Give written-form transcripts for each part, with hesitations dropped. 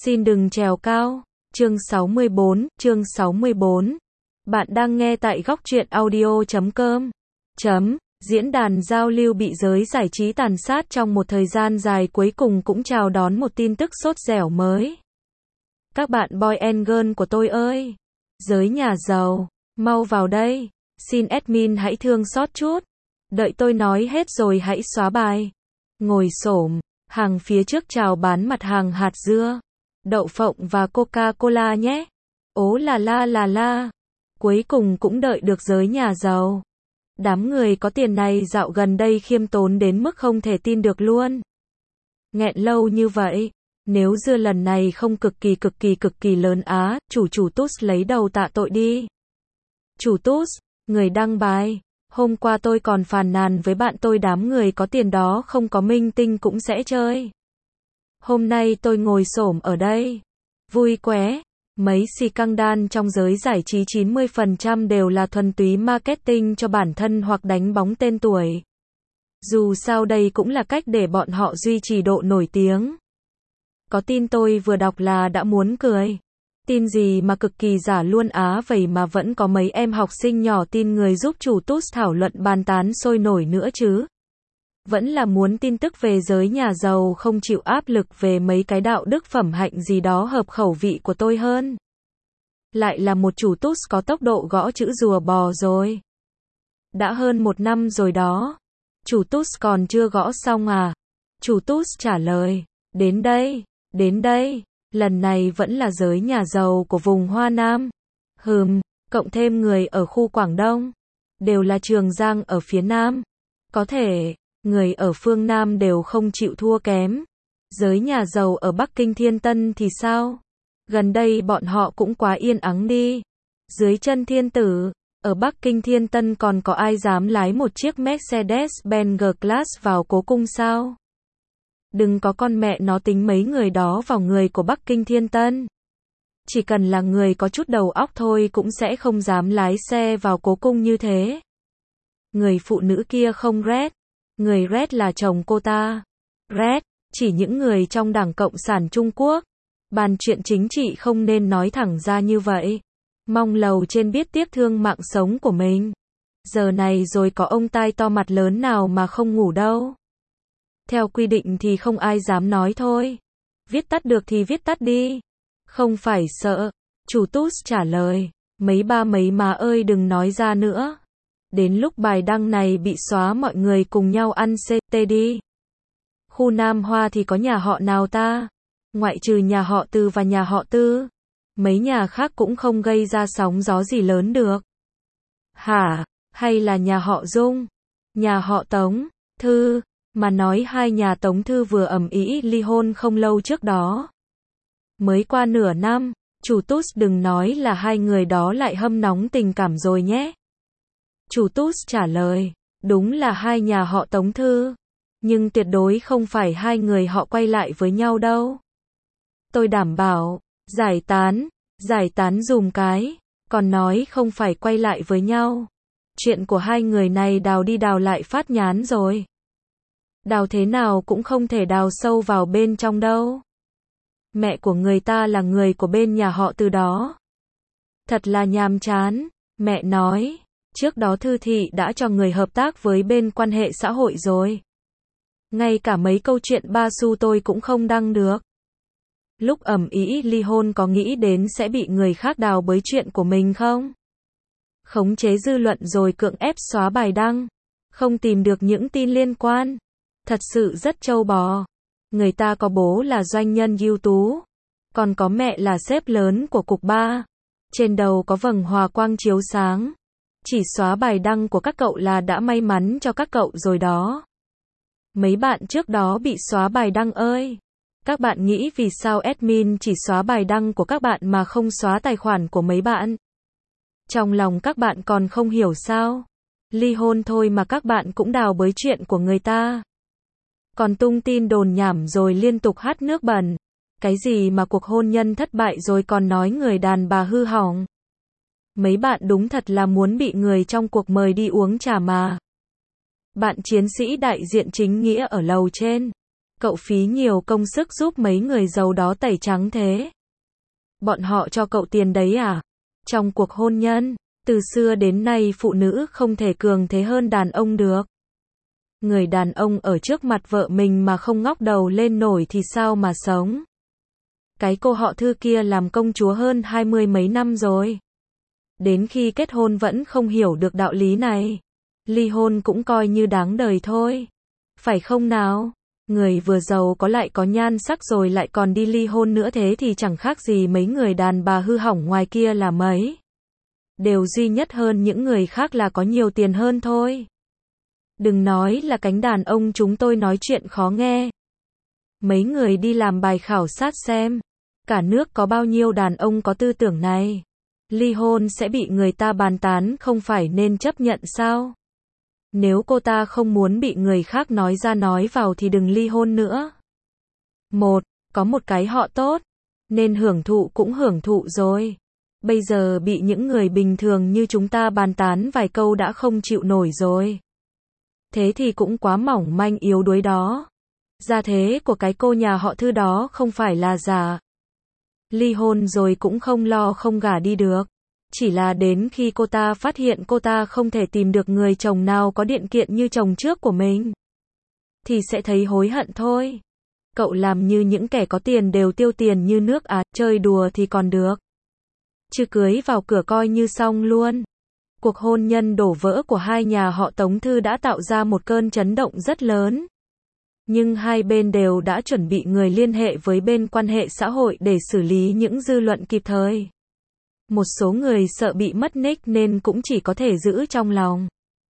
Xin đừng trèo cao. Chương 64. Bạn đang nghe tại góc truyện audio.com. Diễn đàn giao lưu bị giới giải trí tàn sát trong một thời gian dài cuối cùng cũng chào đón một tin tức sốt dẻo mới. Các bạn boy and girl của tôi ơi! Giới nhà giàu, mau vào đây. Xin admin hãy thương xót chút. Đợi tôi nói hết rồi hãy xóa bài. Ngồi xổm, hàng phía trước chào bán mặt hàng hạt dưa, đậu phộng và Coca-Cola nhé. Ố là la. Cuối cùng cũng đợi được giới nhà giàu. Đám người có tiền này dạo gần đây khiêm tốn đến mức không thể tin được luôn. Nghẹn lâu như vậy, nếu dưa lần này không cực kỳ lớn á, chủ Tút lấy đầu tạ tội đi. Chủ Tút, người đăng bài, hôm qua tôi còn phàn nàn với bạn tôi đám người có tiền đó không có minh tinh cũng sẽ chơi. Hôm nay tôi ngồi xổm ở đây. Vui quá. Mấy scandal trong giới giải trí 90% đều là thuần túy marketing cho bản thân hoặc đánh bóng tên tuổi. Dù sao đây cũng là cách để bọn họ duy trì độ nổi tiếng. Có tin tôi vừa đọc là đã muốn cười. Tin gì mà cực kỳ giả luôn á, vậy mà vẫn có mấy em học sinh nhỏ tin người giúp chủ Tút thảo luận bàn tán sôi nổi nữa chứ. Vẫn là muốn tin tức về giới nhà giàu không chịu áp lực về mấy cái đạo đức phẩm hạnh gì đó hợp khẩu vị của tôi hơn. Lại là một chủ Tút có tốc độ gõ chữ rùa bò rồi. Đã hơn 1 năm rồi đó. Chủ Tút còn chưa gõ xong à? Chủ Tút trả lời, đến đây. Lần này vẫn là giới nhà giàu của vùng Hoa Nam. Cộng thêm người ở khu Quảng Đông. Đều là Trường Giang ở phía Nam. Có thể, người ở phương Nam đều không chịu thua kém. Giới nhà giàu ở Bắc Kinh Thiên Tân thì sao? Gần đây bọn họ cũng quá yên ắng đi. Dưới chân thiên tử, ở Bắc Kinh Thiên Tân còn có ai dám lái một chiếc Mercedes-Benz G-Class vào cố cung sao? Đừng có con mẹ nó tính mấy người đó vào người của Bắc Kinh Thiên Tân. Chỉ cần là người có chút đầu óc thôi cũng sẽ không dám lái xe vào cố cung như thế. Người phụ nữ kia không rét. Người rét là chồng cô ta. Rét, chỉ những người trong Đảng Cộng sản Trung Quốc. Bàn chuyện chính trị không nên nói thẳng ra như vậy. Mong lầu trên biết tiếp thương mạng sống của mình. Giờ này rồi có ông tai to mặt lớn nào mà không ngủ đâu. Theo quy định thì không ai dám nói thôi. Viết tắt được thì viết tắt đi. Không phải sợ. Chủ Tút trả lời. Mấy ba mấy má ơi đừng nói ra nữa. Đến lúc bài đăng này bị xóa mọi người cùng nhau ăn CT đi. Khu Nam Hoa thì có nhà họ nào ta? Ngoại trừ nhà họ Từ và nhà họ Tư. Mấy nhà khác cũng không gây ra sóng gió gì lớn được. Hả? Hay là nhà họ Dung? Nhà họ Tống? Thư? Mà nói hai nhà Tống Thư vừa ầm ĩ ly hôn không lâu trước đó. Mới qua nửa năm, chủ Tút đừng nói là hai người đó lại hâm nóng tình cảm rồi nhé. Chủ Tút trả lời, đúng là hai nhà họ Tống Thư. Nhưng tuyệt đối không phải hai người họ quay lại với nhau đâu. Tôi đảm bảo, giải tán dùm cái, còn nói không phải quay lại với nhau. Chuyện của hai người này đào đi đào lại phát nhán rồi. Đào thế nào cũng không thể đào sâu vào bên trong đâu. Mẹ của người ta là người của bên nhà họ Từ đó. Thật là nhàm chán, mẹ nói. Trước đó Thư thị đã cho người hợp tác với bên quan hệ xã hội rồi. Ngay cả mấy câu chuyện ba xu tôi cũng không đăng được. Lúc ầm ĩ ly hôn có nghĩ đến sẽ bị người khác đào bới chuyện của mình không? Khống chế dư luận rồi cưỡng ép xóa bài đăng. Không tìm được những tin liên quan. Thật sự rất trâu bò. Người ta có bố là doanh nhân ưu tú. Còn có mẹ là sếp lớn của cục 3. Trên đầu có vầng hòa quang chiếu sáng. Chỉ xóa bài đăng của các cậu là đã may mắn cho các cậu rồi đó. Mấy bạn trước đó bị xóa bài đăng ơi. Các bạn nghĩ vì sao admin chỉ xóa bài đăng của các bạn mà không xóa tài khoản của mấy bạn? Trong lòng các bạn còn không hiểu sao? Ly hôn thôi mà các bạn cũng đào bới chuyện của người ta. Còn tung tin đồn nhảm rồi liên tục hắt nước bẩn. Cái gì mà cuộc hôn nhân thất bại rồi còn nói người đàn bà hư hỏng. Mấy bạn đúng thật là muốn bị người trong cuộc mời đi uống trà mà. Bạn chiến sĩ đại diện chính nghĩa ở lầu trên. Cậu phí nhiều công sức giúp mấy người giàu đó tẩy trắng thế. Bọn họ cho cậu tiền đấy à? Trong cuộc hôn nhân, từ xưa đến nay phụ nữ không thể cường thế hơn đàn ông được. Người đàn ông ở trước mặt vợ mình mà không ngóc đầu lên nổi thì sao mà sống? Cái cô họ Thư kia làm công chúa hơn 20 mấy năm rồi. Đến khi kết hôn vẫn không hiểu được đạo lý này. Ly hôn cũng coi như đáng đời thôi. Phải không nào? Người vừa giàu có lại có nhan sắc rồi lại còn đi ly hôn nữa, thế thì chẳng khác gì mấy người đàn bà hư hỏng ngoài kia là mấy. Đều duy nhất hơn những người khác là có nhiều tiền hơn thôi. Đừng nói là cánh đàn ông chúng tôi nói chuyện khó nghe. Mấy người đi làm bài khảo sát xem. Cả nước có bao nhiêu đàn ông có tư tưởng này. Ly hôn sẽ bị người ta bàn tán, không phải nên chấp nhận sao? Nếu cô ta không muốn bị người khác nói ra nói vào thì đừng ly hôn nữa. Có một cái họ tốt, nên hưởng thụ cũng hưởng thụ rồi. Bây giờ bị những người bình thường như chúng ta bàn tán vài câu đã không chịu nổi rồi. Thế thì cũng quá mỏng manh yếu đuối đó. Gia thế của cái cô nhà họ Thư đó không phải là giả. Ly hôn rồi cũng không lo không gả đi được. Chỉ là đến khi cô ta phát hiện cô ta không thể tìm được người chồng nào có điện kiện như chồng trước của mình, thì sẽ thấy hối hận thôi. Cậu làm như những kẻ có tiền đều tiêu tiền như nước à, chơi đùa thì còn được. Chứ cưới vào cửa coi như xong luôn. Cuộc hôn nhân đổ vỡ của hai nhà họ Tống Thư đã tạo ra một cơn chấn động rất lớn. Nhưng hai bên đều đã chuẩn bị người liên hệ với bên quan hệ xã hội để xử lý những dư luận kịp thời. Một số người sợ bị mất nick nên cũng chỉ có thể giữ trong lòng.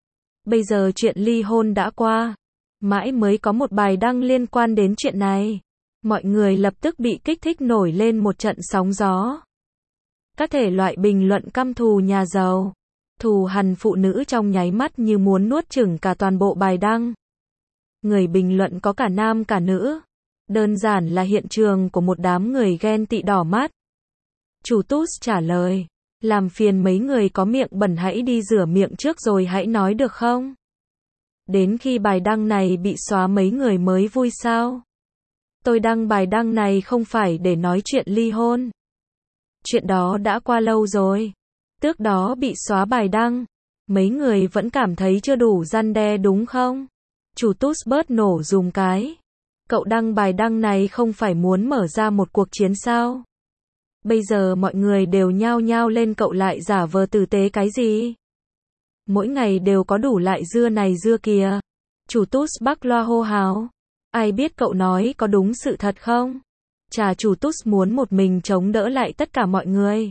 Bây giờ chuyện ly hôn đã qua, mãi mới có một bài đăng liên quan đến chuyện này. Mọi người lập tức bị kích thích nổi lên một trận sóng gió. Các thể loại bình luận căm thù nhà giàu, thù hằn phụ nữ trong nháy mắt như muốn nuốt chửng cả toàn bộ bài đăng. Người bình luận có cả nam cả nữ. Đơn giản là hiện trường của một đám người ghen tị đỏ mắt. Chủ Tút trả lời, làm phiền mấy người có miệng bẩn hãy đi rửa miệng trước rồi hãy nói được không? Đến khi bài đăng này bị xóa mấy người mới vui sao? Tôi đăng bài đăng này không phải để nói chuyện ly hôn. Chuyện đó đã qua lâu rồi. Tước đó bị xóa bài đăng. Mấy người vẫn cảm thấy chưa đủ răn đe đúng không? Chủ Tút bớt nổ dùm cái. Cậu đăng bài đăng này không phải muốn mở ra một cuộc chiến sao? Bây giờ mọi người đều nhao nhao lên cậu lại giả vờ tử tế cái gì? Mỗi ngày đều có đủ lại dưa này dưa kia. Chủ Tút bắc loa hô hào. Ai biết cậu nói có đúng sự thật không? Chà, chủ Tút muốn một mình chống đỡ lại tất cả mọi người.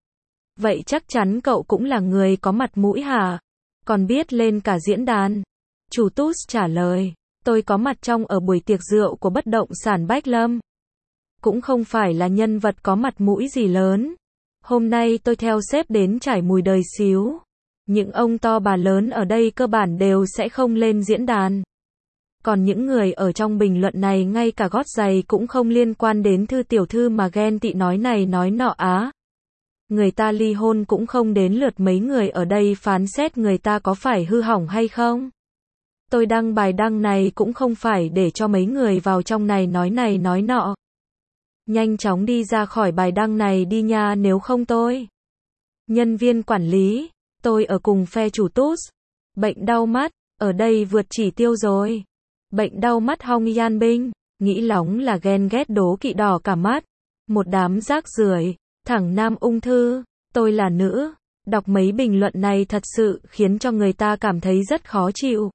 Vậy chắc chắn cậu cũng là người có mặt mũi hả? Còn biết lên cả diễn đàn. Chủ Tút trả lời, tôi có mặt trong ở buổi tiệc rượu của bất động sản Bách Lâm. Cũng không phải là nhân vật có mặt mũi gì lớn. Hôm nay tôi theo sếp đến trải mùi đời xíu. Những ông to bà lớn ở đây cơ bản đều sẽ không lên diễn đàn. Còn những người ở trong bình luận này ngay cả gót giày cũng không liên quan đến Thư tiểu thư mà ghen tị nói này nói nọ á. Người ta ly hôn cũng không đến lượt mấy người ở đây phán xét người ta có phải hư hỏng hay không. Tôi đăng bài đăng này cũng không phải để cho mấy người vào trong này nói nọ. Nhanh chóng đi ra khỏi bài đăng này đi nha, nếu không tôi. Nhân viên quản lý, tôi ở cùng phe chủ Tút. Bệnh đau mắt, ở đây vượt chỉ tiêu rồi. Bệnh đau mắt Hong Yan Binh, nghĩ lóng là ghen ghét đố kỵ đỏ cả mắt. Một đám rác rưởi, thẳng nam ung thư, tôi là nữ. Đọc mấy bình luận này thật sự khiến cho người ta cảm thấy rất khó chịu.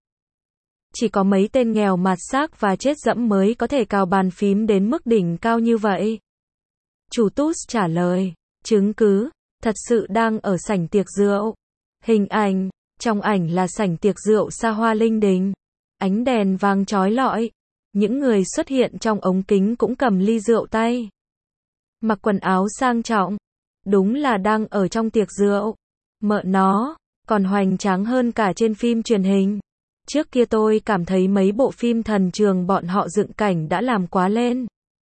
Chỉ có mấy tên nghèo mạt xác và chết dẫm mới có thể cào bàn phím đến mức đỉnh cao như vậy. Chủ Tút trả lời, chứng cứ, thật sự đang ở sảnh tiệc rượu. Hình ảnh, trong ảnh là sảnh tiệc rượu xa hoa linh đình. Ánh đèn vàng chói lọi. Những người xuất hiện trong ống kính cũng cầm ly rượu tay. Mặc quần áo sang trọng. Đúng là đang ở trong tiệc rượu. Mợ nó, còn hoành tráng hơn cả trên phim truyền hình. Trước kia tôi cảm thấy mấy bộ phim thần trường bọn họ dựng cảnh đã làm quá lên.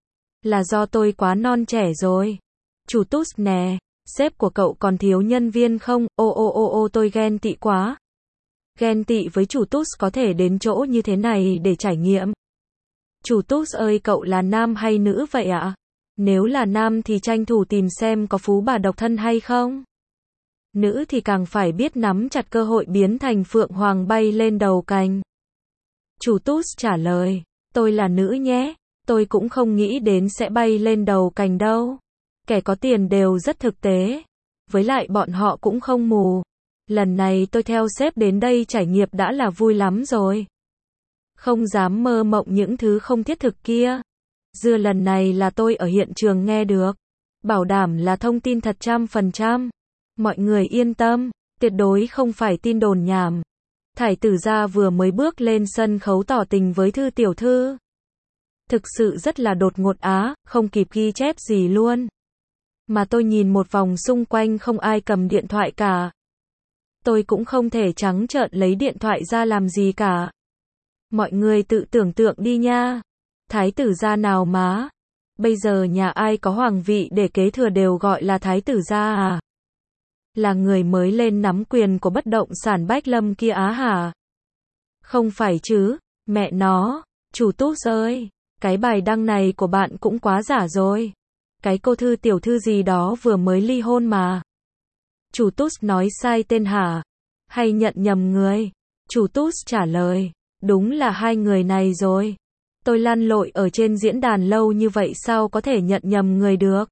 Là do tôi quá non trẻ rồi. Chủ Tút nè, sếp của cậu còn thiếu nhân viên không? Ô tôi ghen tị quá. Ghen tị với chủ Tút có thể đến chỗ như thế này để trải nghiệm. Chủ Tút ơi, cậu là nam hay nữ vậy ạ? Nếu là nam thì tranh thủ tìm xem có phú bà độc thân hay không. Nữ thì càng phải biết nắm chặt cơ hội biến thành phượng hoàng bay lên đầu cành. Chủ Tút trả lời, tôi là nữ nhé, tôi cũng không nghĩ đến sẽ bay lên đầu cành đâu. Kẻ có tiền đều rất thực tế. Với lại bọn họ cũng không mù. Lần này tôi theo sếp đến đây trải nghiệm đã là vui lắm rồi. Không dám mơ mộng những thứ không thiết thực kia. Dưa lần này là tôi ở hiện trường nghe được. Bảo đảm là thông tin thật 100%. Mọi người yên tâm, tuyệt đối không phải tin đồn nhảm. Thải Tử Gia vừa mới bước lên sân khấu tỏ tình với Thư tiểu thư. Thực sự rất là đột ngột á, không kịp ghi chép gì luôn. Mà tôi nhìn một vòng xung quanh không ai cầm điện thoại cả. Tôi cũng không thể trắng trợn lấy điện thoại ra làm gì cả. Mọi người tự tưởng tượng đi nha. Thái tử gia nào má? Bây giờ nhà ai có hoàng vị để kế thừa đều gọi là thái tử gia à? Là người mới lên nắm quyền của bất động sản Bách Lâm kia á hả? Không phải chứ, mẹ nó, chủ Tút ơi, cái bài đăng này của bạn cũng quá giả rồi. Cái cô Thư tiểu thư gì đó vừa mới ly hôn mà. Chủ Tút nói sai tên hả? Hay nhận nhầm người? Chủ Tút trả lời, đúng là hai người này rồi. Tôi lăn lội ở trên diễn đàn lâu như vậy sao có thể nhận nhầm người được?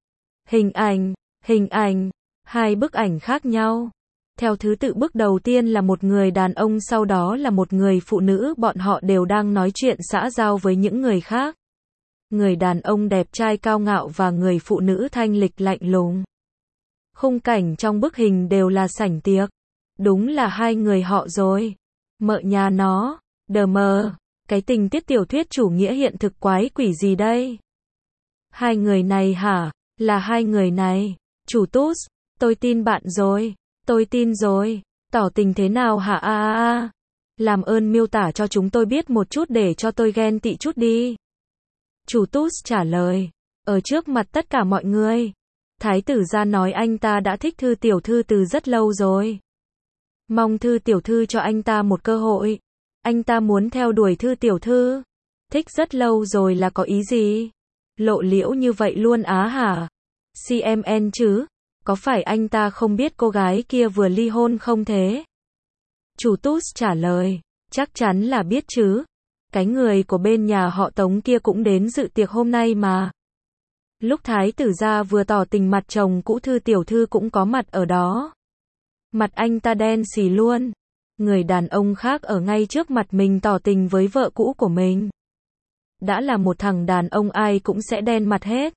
Hình ảnh, hai bức ảnh khác nhau. Theo thứ tự bức đầu tiên là một người đàn ông, sau đó là một người phụ nữ, bọn họ đều đang nói chuyện xã giao với những người khác. Người đàn ông đẹp trai cao ngạo và người phụ nữ thanh lịch lạnh lùng. Khung cảnh trong bức hình đều là sảnh tiệc. Đúng là hai người họ rồi. Mợ nhà nó, đờ mờ, cái tình tiết tiểu thuyết chủ nghĩa hiện thực quái quỷ gì đây? Hai người này hả? Là hai người này. Chủ Tút, tôi tin bạn rồi. Tôi tin rồi. Tỏ tình thế nào hả? Làm ơn miêu tả cho chúng tôi biết một chút để cho tôi ghen tị chút đi. Chủ Tút trả lời, ở trước mặt tất cả mọi người. Thái tử gia nói anh ta đã thích Thư tiểu thư từ rất lâu rồi. Mong Thư tiểu thư cho anh ta một cơ hội. Anh ta muốn theo đuổi Thư tiểu thư. Thích rất lâu rồi là có ý gì? Lộ liễu như vậy luôn á hả? CMN chứ? Có phải anh ta không biết cô gái kia vừa ly hôn không thế? Chủ Tút trả lời, chắc chắn là biết chứ. Cái người của bên nhà họ Tống kia cũng đến dự tiệc hôm nay mà. Lúc Thái tử gia vừa tỏ tình mặt chồng cũ Thư tiểu thư cũng có mặt ở đó. Mặt anh ta đen xì luôn. Người đàn ông khác ở ngay trước mặt mình tỏ tình với vợ cũ của mình. Đã là một thằng đàn ông ai cũng sẽ đen mặt hết.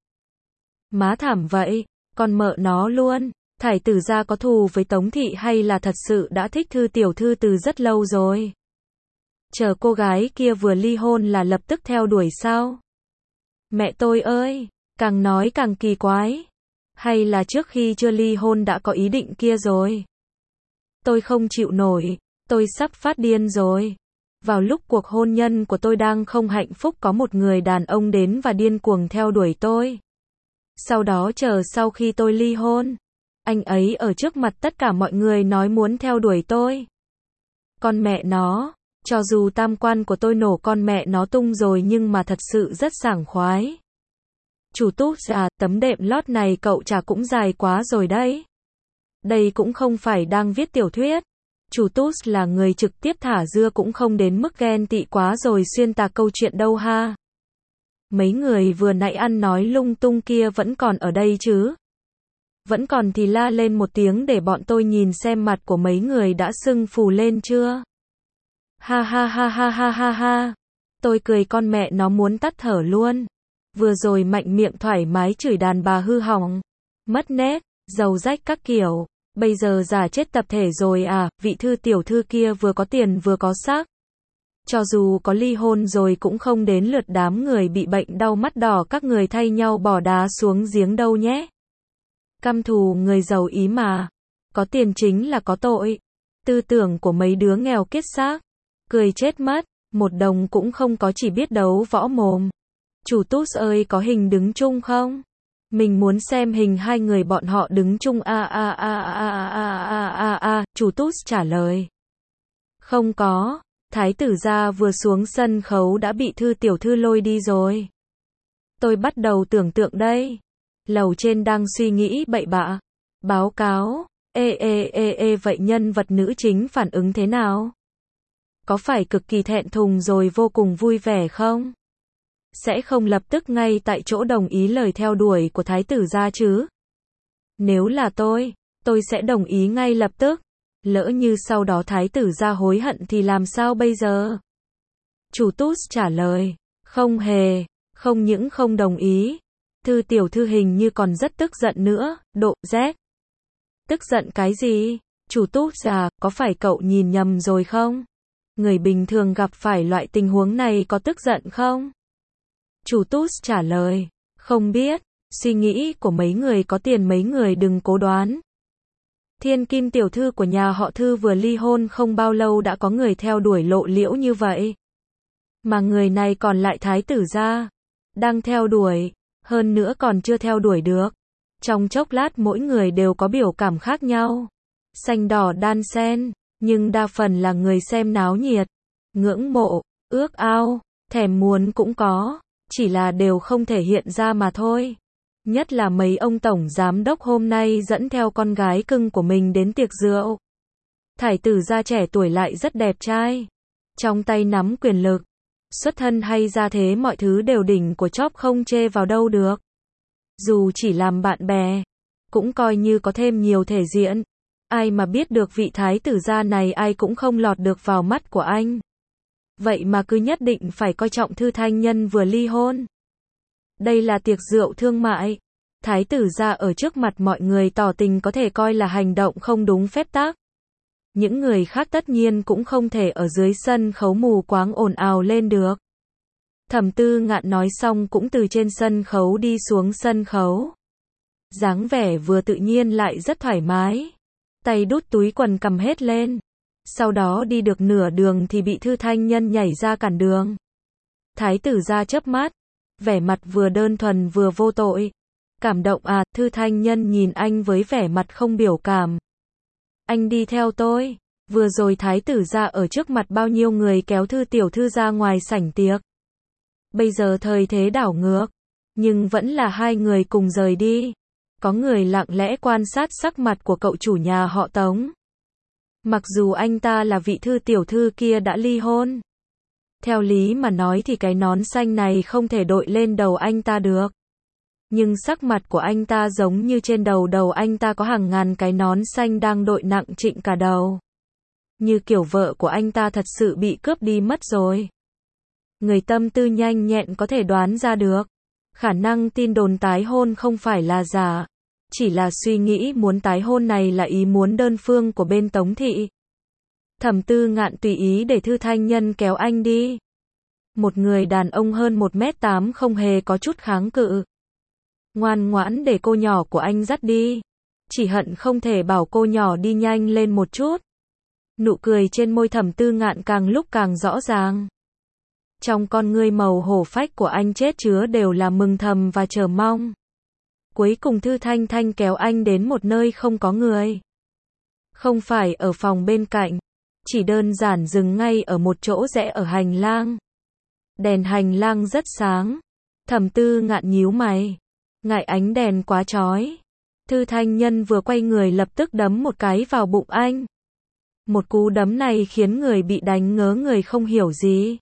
Má thảm vậy, còn mợ nó luôn. Thải tử gia có thù với Tống thị hay là thật sự đã thích Thư tiểu thư từ rất lâu rồi? Chờ cô gái kia vừa ly hôn là lập tức theo đuổi sao? Mẹ tôi ơi, càng nói càng kỳ quái. Hay là trước khi chưa ly hôn đã có ý định kia rồi? Tôi không chịu nổi, tôi sắp phát điên rồi. Vào lúc cuộc hôn nhân của tôi đang không hạnh phúc có một người đàn ông đến và điên cuồng theo đuổi tôi. Sau đó chờ sau khi tôi ly hôn, anh ấy ở trước mặt tất cả mọi người nói muốn theo đuổi tôi. Con mẹ nó, cho dù tam quan của tôi nổ con mẹ nó tung rồi nhưng mà thật sự rất sảng khoái. Chủ Tút à, tấm đệm lót này cậu trả cũng dài quá rồi đấy. Đây cũng không phải đang viết tiểu thuyết. Chủ Tút là người trực tiếp thả dưa cũng không đến mức ghen tị quá rồi xuyên tạc câu chuyện đâu ha. Mấy người vừa nãy ăn nói lung tung kia vẫn còn ở đây chứ? Vẫn còn thì la lên một tiếng để bọn tôi nhìn xem mặt của mấy người đã sưng phù lên chưa? Ha ha ha ha ha ha ha. Tôi cười con mẹ nó muốn tắt thở luôn. Vừa rồi mạnh miệng thoải mái chửi đàn bà hư hỏng, mất nét, giàu rách các kiểu. Bây giờ giả chết tập thể rồi à, vị Thư tiểu thư kia vừa có tiền vừa có xác. Cho dù có ly hôn rồi cũng không đến lượt đám người bị bệnh đau mắt đỏ các người thay nhau bỏ đá xuống giếng đâu nhé. Căm thù người giàu ý mà. Có tiền chính là có tội. Tư tưởng của mấy đứa nghèo kiết xác. Cười chết mất, một đồng cũng không có chỉ biết đấu võ mồm. Chủ Tút ơi có hình đứng chung không? Mình muốn xem hình hai người bọn họ đứng chung Chủ Tút trả lời. Không có. Thái tử gia vừa xuống sân khấu đã bị Thư tiểu thư lôi đi rồi. Tôi bắt đầu tưởng tượng đây. Lầu trên đang suy nghĩ bậy bạ. Báo cáo. Vậy nhân vật nữ chính phản ứng thế nào? Có phải cực kỳ thẹn thùng rồi vô cùng vui vẻ không? Sẽ không lập tức ngay tại chỗ đồng ý lời theo đuổi của thái tử gia chứ? Nếu là tôi sẽ đồng ý ngay lập tức. Lỡ như sau đó thái tử gia hối hận thì làm sao bây giờ? Chủ Tút trả lời. Không hề, không những không đồng ý. Thư tiểu thư hình như còn rất tức giận nữa, độ Z. Tức giận cái gì? Chủ Tút à, có phải cậu nhìn nhầm rồi không? Người bình thường gặp phải loại tình huống này có tức giận không? Chủ Tút trả lời. Không biết, suy nghĩ của mấy người có tiền mấy người đừng cố đoán. Thiên kim tiểu thư của nhà họ Thư vừa ly hôn không bao lâu đã có người theo đuổi lộ liễu như vậy. Mà người này còn lại thái tử gia. Đang theo đuổi, hơn nữa còn chưa theo đuổi được. Trong chốc lát mỗi người đều có biểu cảm khác nhau. Xanh đỏ đan xen, nhưng đa phần là người xem náo nhiệt. Ngưỡng mộ, ước ao, thèm muốn cũng có, chỉ là đều không thể hiện ra mà thôi. Nhất là mấy ông tổng giám đốc hôm nay dẫn theo con gái cưng của mình đến tiệc rượu. Thái tử gia trẻ tuổi lại rất đẹp trai. Trong tay nắm quyền lực. Xuất thân hay gia thế mọi thứ đều đỉnh của chóp không chê vào đâu được. Dù chỉ làm bạn bè, cũng coi như có thêm nhiều thể diện. Ai mà biết được vị thái tử gia này ai cũng không lọt được vào mắt của anh. Vậy mà cứ nhất định phải coi trọng Thư Thanh Nhân vừa ly hôn. Đây là tiệc rượu thương mại. Thái tử gia ở trước mặt mọi người tỏ tình có thể coi là hành động không đúng phép tắc. Những người khác tất nhiên cũng không thể ở dưới sân khấu mù quáng ồn ào lên được. Thẩm Tư Ngạn nói xong cũng từ trên sân khấu đi xuống sân khấu. Dáng vẻ vừa tự nhiên lại rất thoải mái. Tay đút túi quần cầm hết lên. Sau đó đi được nửa đường thì bị Thư Thanh Nhân nhảy ra cản đường. Thái tử gia chớp mắt. Vẻ mặt vừa đơn thuần vừa vô tội. Cảm động à, Thư Thanh Nhân nhìn anh với vẻ mặt không biểu cảm. Anh đi theo tôi. Vừa rồi thái tử gia ở trước mặt bao nhiêu người kéo Thư tiểu thư ra ngoài sảnh tiệc. Bây giờ thời thế đảo ngược. Nhưng vẫn là hai người cùng rời đi. Có người lặng lẽ quan sát sắc mặt của cậu chủ nhà họ Tống. Mặc dù anh ta là vị Thư tiểu thư kia đã ly hôn. Theo lý mà nói thì cái nón xanh này không thể đội lên đầu anh ta được. Nhưng sắc mặt của anh ta giống như trên đầu anh ta có hàng ngàn cái nón xanh đang đội nặng trịnh cả đầu. Như kiểu vợ của anh ta thật sự bị cướp đi mất rồi. Người tâm tư nhanh nhẹn có thể đoán ra được. Khả năng tin đồn tái hôn không phải là giả. Chỉ là suy nghĩ muốn tái hôn này là ý muốn đơn phương của bên Tống thị. Thẩm Tư Ngạn tùy ý để Thư Thanh Nhân kéo anh đi. Một người đàn ông hơn 1m8 không hề có chút kháng cự. Ngoan ngoãn để cô nhỏ của anh dắt đi. Chỉ hận không thể bảo cô nhỏ đi nhanh lên một chút. Nụ cười trên môi Thẩm Tư Ngạn càng lúc càng rõ ràng. Trong con ngươi màu hổ phách của anh chết chứa đều là mừng thầm và chờ mong. Cuối cùng Thư Thanh Thanh kéo anh đến một nơi không có người. Không phải ở phòng bên cạnh. Chỉ đơn giản dừng ngay ở một chỗ rẽ ở hành lang. Đèn hành lang rất sáng. Thẩm Tư Ngạn nhíu mày. Ngại ánh đèn quá chói. Thư Thanh Nhân vừa quay người lập tức đấm một cái vào bụng anh. Một cú đấm này khiến người bị đánh ngớ người không hiểu gì.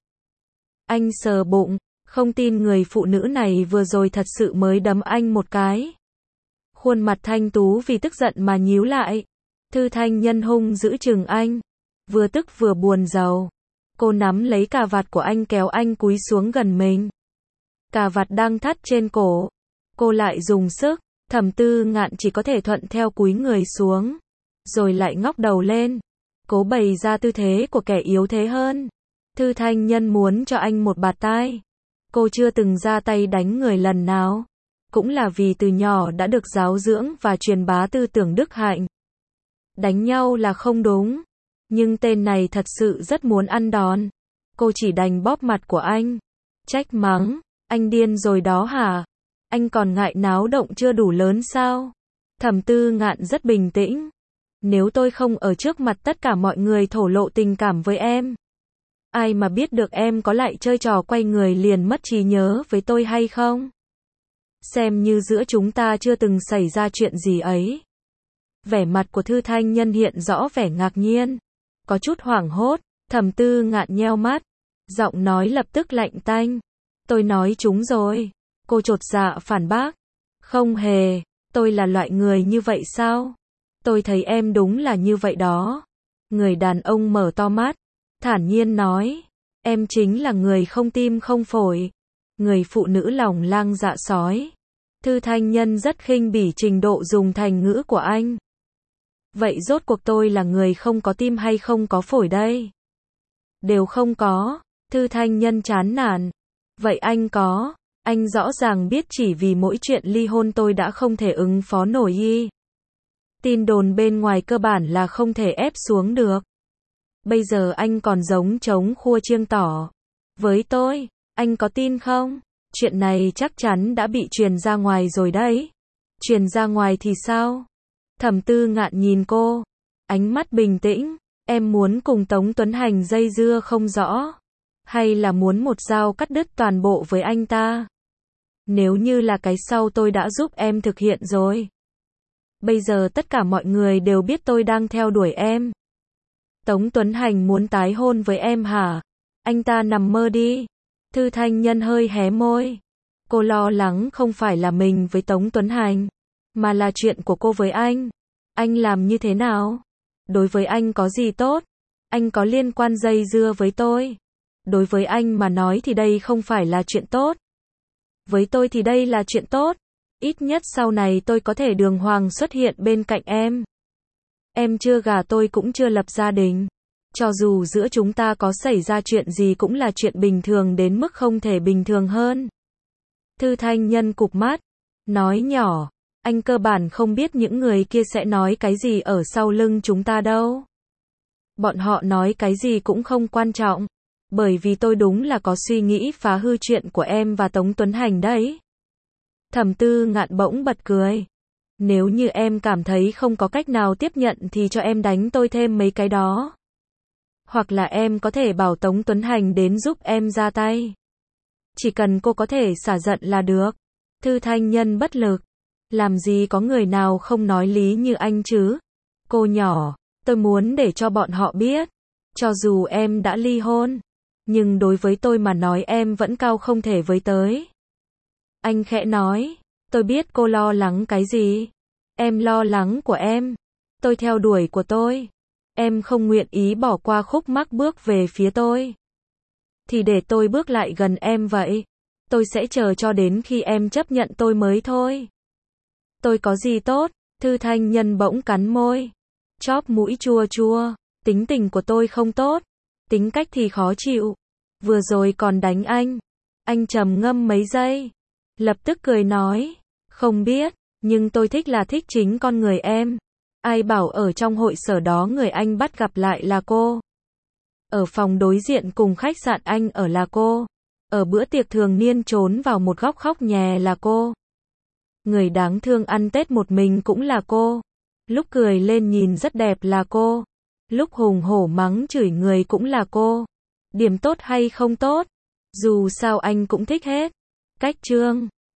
Anh sờ bụng, không tin người phụ nữ này vừa rồi thật sự mới đấm anh một cái. Khuôn mặt thanh tú vì tức giận mà nhíu lại. Thư Thanh Nhân hung dữ chừng anh. Vừa tức vừa buồn rầu. Cô nắm lấy cà vạt của anh kéo anh cúi xuống gần mình. Cà vạt đang thắt trên cổ. Cô lại dùng sức. Thẩm Tư Ngạn chỉ có thể thuận theo cúi người xuống. Rồi lại ngóc đầu lên. Cố bày ra tư thế của kẻ yếu thế hơn. Thư Thanh Nhân muốn cho anh một bạt tai. Cô chưa từng ra tay đánh người lần nào. Cũng là vì từ nhỏ đã được giáo dưỡng và truyền bá tư tưởng đức hạnh. Đánh nhau là không đúng. Nhưng tên này thật sự rất muốn ăn đòn. Cô chỉ đành bóp mặt của anh. Trách mắng. Anh điên rồi đó hả? Anh còn ngại náo động chưa đủ lớn sao? Thẩm Tư Ngạn rất bình tĩnh. Nếu tôi không ở trước mặt tất cả mọi người thổ lộ tình cảm với em. Ai mà biết được em có lại chơi trò quay người liền mất trí nhớ với tôi hay không? Xem như giữa chúng ta chưa từng xảy ra chuyện gì ấy. Vẻ mặt của Thư Thanh Nhân hiện rõ vẻ ngạc nhiên, có chút hoảng hốt. Thẩm Tư Ngạn nheo mắt, giọng nói lập tức lạnh tanh. Tôi nói chúng rồi. Cô chột dạ phản bác. Không hề, tôi là loại người như vậy sao? Tôi thấy em đúng là như vậy đó. Người đàn ông mở to mắt, thản nhiên nói. Em chính là người không tim không phổi. Người phụ nữ lòng lang dạ sói. Thư Thanh Nhân rất khinh bỉ trình độ dùng thành ngữ của anh. Vậy rốt cuộc tôi là người không có tim hay không có phổi đây? Đều không có. Thư Thanh Nhân chán nản. Vậy anh có? Anh rõ ràng biết chỉ vì mỗi chuyện ly hôn tôi đã không thể ứng phó nổi y. Tin đồn bên ngoài cơ bản là không thể ép xuống được. Bây giờ anh còn giống trống khua chiêng tỏ. Với tôi, anh có tin không? Chuyện này chắc chắn đã bị truyền ra ngoài rồi đấy. Truyền ra ngoài thì sao? Thẩm Tư Ngạn nhìn cô, ánh mắt bình tĩnh. Em muốn cùng Tống Tuấn Hành dây dưa không rõ? Hay là muốn một dao cắt đứt toàn bộ với anh ta? Nếu như là cái sau tôi đã giúp em thực hiện rồi. Bây giờ tất cả mọi người đều biết tôi đang theo đuổi em. Tống Tuấn Hành muốn tái hôn với em hả? Anh ta nằm mơ đi. Thư Thanh Nhân hơi hé môi. Cô lo lắng không phải là mình với Tống Tuấn Hành, mà là chuyện của cô với anh. Anh làm như thế nào? Đối với anh có gì tốt? Anh có liên quan dây dưa với tôi? Đối với anh mà nói thì đây không phải là chuyện tốt. Với tôi thì đây là chuyện tốt. Ít nhất sau này tôi có thể đường hoàng xuất hiện bên cạnh em. Em chưa gả tôi cũng chưa lập gia đình. Cho dù giữa chúng ta có xảy ra chuyện gì cũng là chuyện bình thường đến mức không thể bình thường hơn. Thư Thanh Nhân cụp mắt, nói nhỏ, anh cơ bản không biết những người kia sẽ nói cái gì ở sau lưng chúng ta đâu. Bọn họ nói cái gì cũng không quan trọng, bởi vì tôi đúng là có suy nghĩ phá hư chuyện của em và Tống Tuấn Hành đấy. Thẩm Tư Ngạn bỗng bật cười. Nếu như em cảm thấy không có cách nào tiếp nhận thì cho em đánh tôi thêm mấy cái đó. Hoặc là em có thể bảo Tống Tuấn Hành đến giúp em ra tay. Chỉ cần cô có thể xả giận là được. Thư Thanh Nhân bất lực. Làm gì có người nào không nói lý như anh chứ? Cô nhỏ, tôi muốn để cho bọn họ biết. Cho dù em đã ly hôn, nhưng đối với tôi mà nói em vẫn cao không thể với tới. Anh khẽ nói, tôi biết cô lo lắng cái gì. Em lo lắng của em. Tôi theo đuổi của tôi. Em không nguyện ý bỏ qua khúc mắc bước về phía tôi. Thì để tôi bước lại gần em vậy. Tôi sẽ chờ cho đến khi em chấp nhận tôi mới thôi. Tôi có gì tốt? Thư Thanh Nhân bỗng cắn môi. Chóp mũi chua chua. Tính tình của tôi không tốt. Tính cách thì khó chịu. Vừa rồi còn đánh anh. Anh trầm ngâm mấy giây. Lập tức cười nói. Không biết, nhưng tôi thích là thích chính con người em. Ai bảo ở trong hội sở đó người anh bắt gặp lại là cô. Ở phòng đối diện cùng khách sạn anh ở là cô. Ở bữa tiệc thường niên trốn vào một góc khóc nhè là cô. Người đáng thương ăn Tết một mình cũng là cô. Lúc cười lên nhìn rất đẹp là cô. Lúc hùng hổ mắng chửi người cũng là cô. Điểm tốt hay không tốt, dù sao anh cũng thích hết. Cách chương